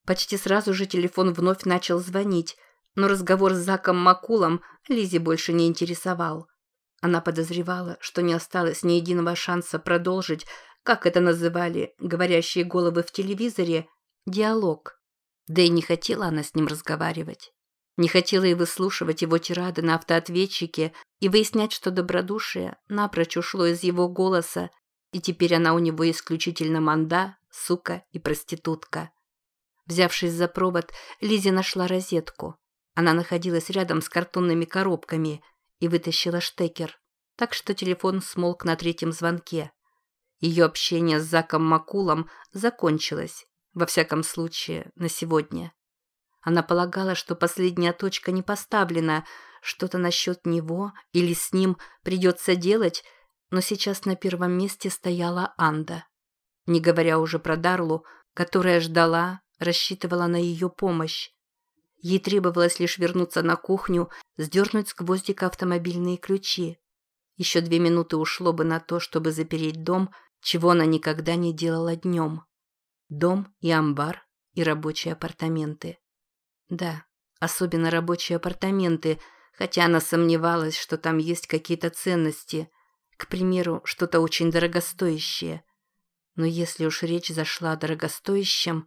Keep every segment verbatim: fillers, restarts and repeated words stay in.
Почти сразу же телефон вновь начал звонить, но разговор с Заком Маккулом Лизе больше не интересовал. Она подозревала, что не осталось ни единого шанса продолжить, как это называли говорящие головы в телевизоре, диалог. Да и не хотела она с ним разговаривать. Не хотела и выслушивать его тирады на автоответчике и выяснять, что добродушие напрочь ушло из его голоса, и теперь она у него исключительно манда, сука и проститутка. Взявшись за провод, Лизе нашла розетку. Она находилась рядом с картонными коробками и вытащила штекер, так что телефон смолк на третьем звонке. Ее общение с Заком Маккулом закончилось, во всяком случае, на сегодня. Она полагала, что последняя точка не поставлена, что-то насчет него или с ним придется делать, но сейчас на первом месте стояла Анда. Не говоря уже про Дарлу, которая ждала, рассчитывала на ее помощь. Ей требовалось лишь вернуться на кухню, сдернуть с гвоздика автомобильные ключи. Еще две минуты ушло бы на то, чтобы запереть дом, чего она никогда не делала днем. Дом и амбар, и рабочие апартаменты. Да, особенно рабочие апартаменты, хотя она сомневалась, что там есть какие-то ценности, к примеру, что-то очень дорогостоящее. Но если уж речь зашла о дорогостоящем,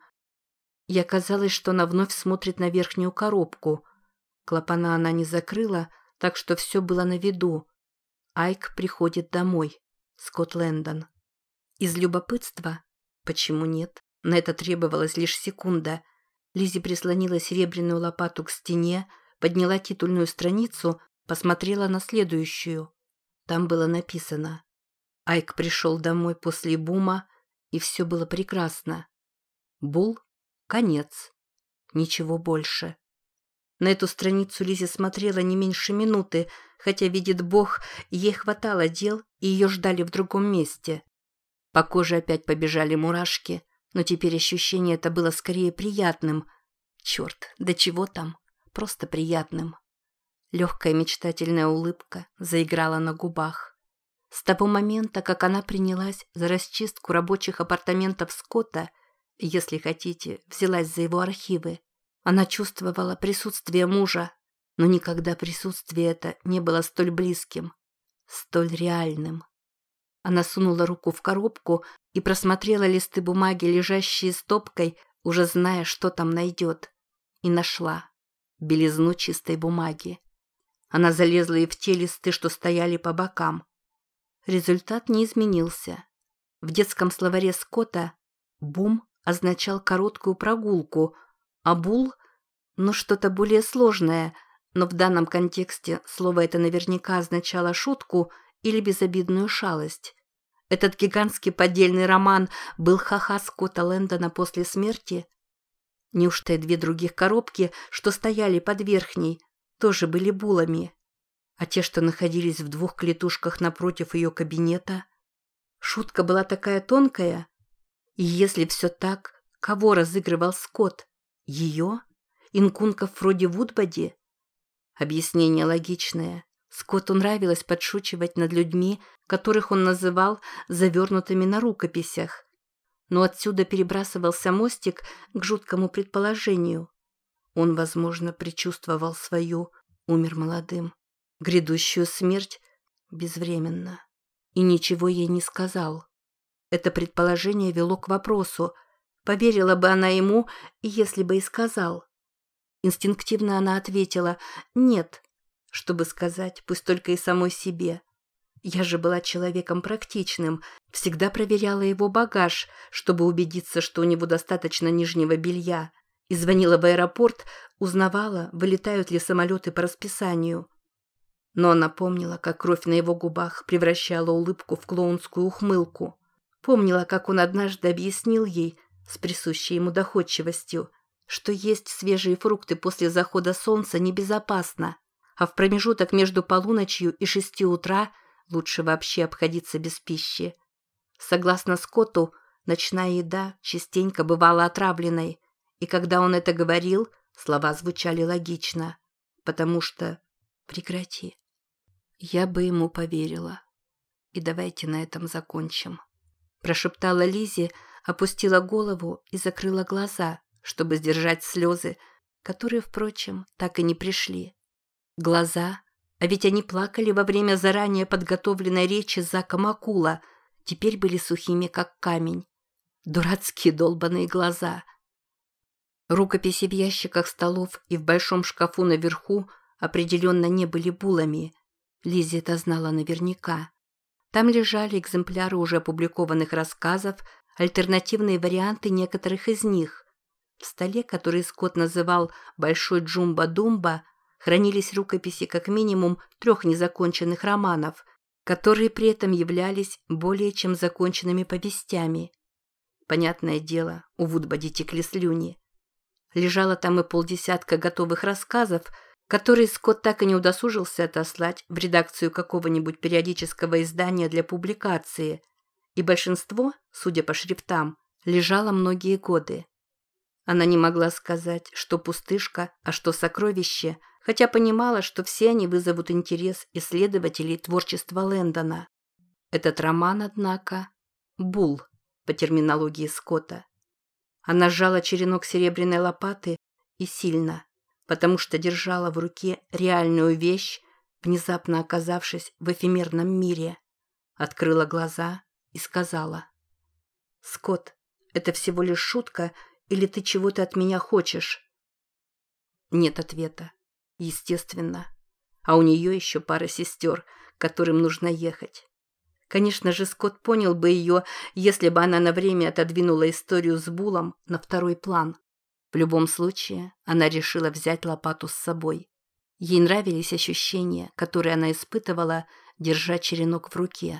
ей казалось, что она вновь смотрит на верхнюю коробку. Клапана она не закрыла, так что все было на виду. Айк приходит домой. Скотт Лэндон. Из любопытства? Почему нет? На это требовалась лишь секунда. Лиззи прислонила серебряную лопату к стене, подняла титульную страницу, посмотрела на следующую. Там было написано: Айк пришел домой после бума, и все было прекрасно. Бул — конец. Ничего больше. На эту страницу Лиззи смотрела не меньше минуты, хотя, видит Бог, ей хватало дел, и ее ждали в другом месте. По коже опять побежали мурашки, но теперь ощущение это было скорее приятным. Черт, да чего там, просто приятным. Легкая мечтательная улыбка заиграла на губах. С того момента, как она принялась за расчистку рабочих апартаментов Скотта, если хотите, взялась за его архивы, она чувствовала присутствие мужа, но никогда присутствие это не было столь близким, столь реальным. Она сунула руку в коробку и просмотрела листы бумаги, лежащие стопкой, уже зная, что там найдет. И нашла белизну чистой бумаги. Она залезла и в те листы, что стояли по бокам. Результат не изменился. В детском словаре Скотта «бум» означал короткую прогулку, а «бул» — ну что-то более сложное, но в данном контексте слово это наверняка означало шутку или безобидную шалость. Этот гигантский поддельный роман был ха-ха Скотта Лэндона после смерти? Неужто и две других коробки, что стояли под верхней, тоже были булами? А те, что находились в двух клетушках напротив ее кабинета? Шутка была такая тонкая. И если все так, кого разыгрывал Скотт? Ее? Инкунков вроде Вудбоди? Объяснение логичное. Скотту нравилось подшучивать над людьми, которых он называл завернутыми на рукописях. Но отсюда перебрасывался мостик к жуткому предположению. Он, возможно, предчувствовал свою, умер молодым, грядущую смерть безвременно. И ничего ей не сказал. Это предположение вело к вопросу, поверила бы она ему, если бы и сказал. Инстинктивно она ответила «нет», чтобы сказать, пусть только и самой себе. Я же была человеком практичным, всегда проверяла его багаж, чтобы убедиться, что у него достаточно нижнего белья, и звонила в аэропорт, узнавала, вылетают ли самолеты по расписанию. Но она помнила, как кровь на его губах превращала улыбку в клоунскую ухмылку. Помнила, как он однажды объяснил ей, с присущей ему доходчивостью, что есть свежие фрукты после захода солнца небезопасно, а в промежуток между полуночью и шестью утра лучше вообще обходиться без пищи. Согласно Скотту, ночная еда частенько бывала отравленной, и когда он это говорил, слова звучали логично, потому что «прекрати». Я бы ему поверила. И давайте на этом закончим. Прошептала Лиззи, опустила голову и закрыла глаза, чтобы сдержать слезы, которые, впрочем, так и не пришли. Глаза, а ведь они плакали во время заранее подготовленной речи Зака Маккула, теперь были сухими, как камень. Дурацкие долбаные глаза. Рукописи в ящиках столов и в большом шкафу наверху определенно не были булами. Лиззи это знала наверняка. Там лежали экземпляры уже опубликованных рассказов, альтернативные варианты некоторых из них. В столе, который Скотт называл «Большой Джумба-Думба», хранились рукописи как минимум трех незаконченных романов, которые при этом являлись более чем законченными повестями. Понятное дело, у Вудбади текли слюни. Лежало там и полдесятка готовых рассказов, которые Скотт так и не удосужился отослать в редакцию какого-нибудь периодического издания для публикации, и большинство, судя по шрифтам, лежало многие годы. Она не могла сказать, что пустышка, а что сокровище, хотя понимала, что все они вызовут интерес исследователей творчества Лэндона. Этот роман, однако, бул, по терминологии Скотта. Она сжала черенок серебряной лопаты и сильно, потому что держала в руке реальную вещь, внезапно оказавшись в эфемерном мире. Открыла глаза и сказала: «Скотт, это всего лишь шутка, или ты чего-то от меня хочешь?» Нет ответа. Естественно. А у нее еще пара сестер, к которым нужно ехать. Конечно же, Скотт понял бы ее, если бы она на время отодвинула историю с Булом на второй план. В любом случае, она решила взять лопату с собой. Ей нравились ощущения, которые она испытывала, держа черенок в руке.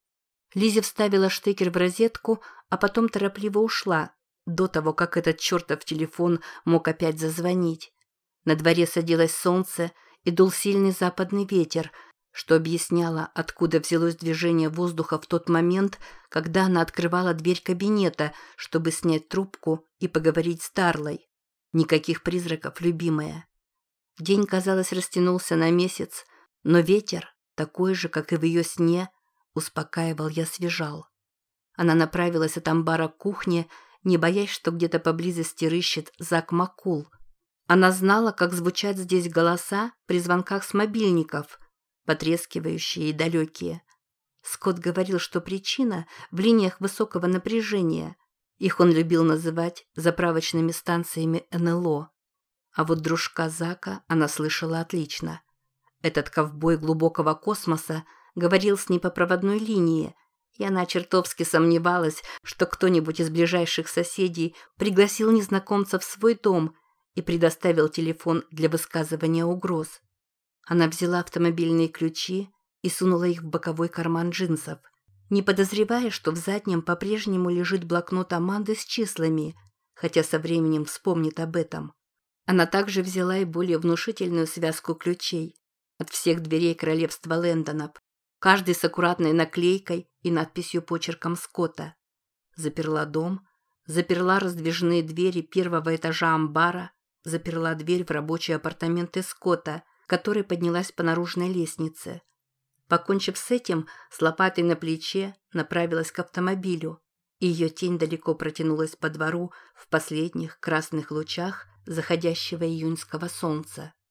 Лиззи вставила штекер в розетку, а потом торопливо ушла, до того, как этот чертов телефон мог опять зазвонить. На дворе садилось солнце и дул сильный западный ветер, что объясняло, откуда взялось движение воздуха в тот момент, когда она открывала дверь кабинета, чтобы снять трубку и поговорить с Тарлой. Никаких призраков, любимая. День, казалось, растянулся на месяц, но ветер, такой же, как и в ее сне, успокаивал и освежал. Она направилась от амбара к кухне, не боясь, что где-то поблизости рыщет Зак Маккул. Она знала, как звучат здесь голоса при звонках с мобильников, потрескивающие и далекие. Скотт говорил, что причина в линиях высокого напряжения. Их он любил называть заправочными станциями эн эл о. А вот дружка Зака она слышала отлично. Этот ковбой глубокого космоса говорил с ней по проводной линии, и она чертовски сомневалась, что кто-нибудь из ближайших соседей пригласил незнакомца в свой дом и предоставил телефон для высказывания угроз. Она взяла автомобильные ключи и сунула их в боковой карман джинсов, не подозревая, что в заднем по-прежнему лежит блокнот Аманды с числами, хотя со временем вспомнит об этом. Она также взяла и более внушительную связку ключей от всех дверей королевства Лэндонов, каждый с аккуратной наклейкой и надписью почерком Скотта. Заперла дом, заперла раздвижные двери первого этажа амбара, заперла дверь в рабочие апартаменты Скотта, которая поднялась по наружной лестнице. Покончив с этим, с лопатой на плече направилась к автомобилю, и ее тень далеко протянулась по двору в последних красных лучах заходящего июньского солнца.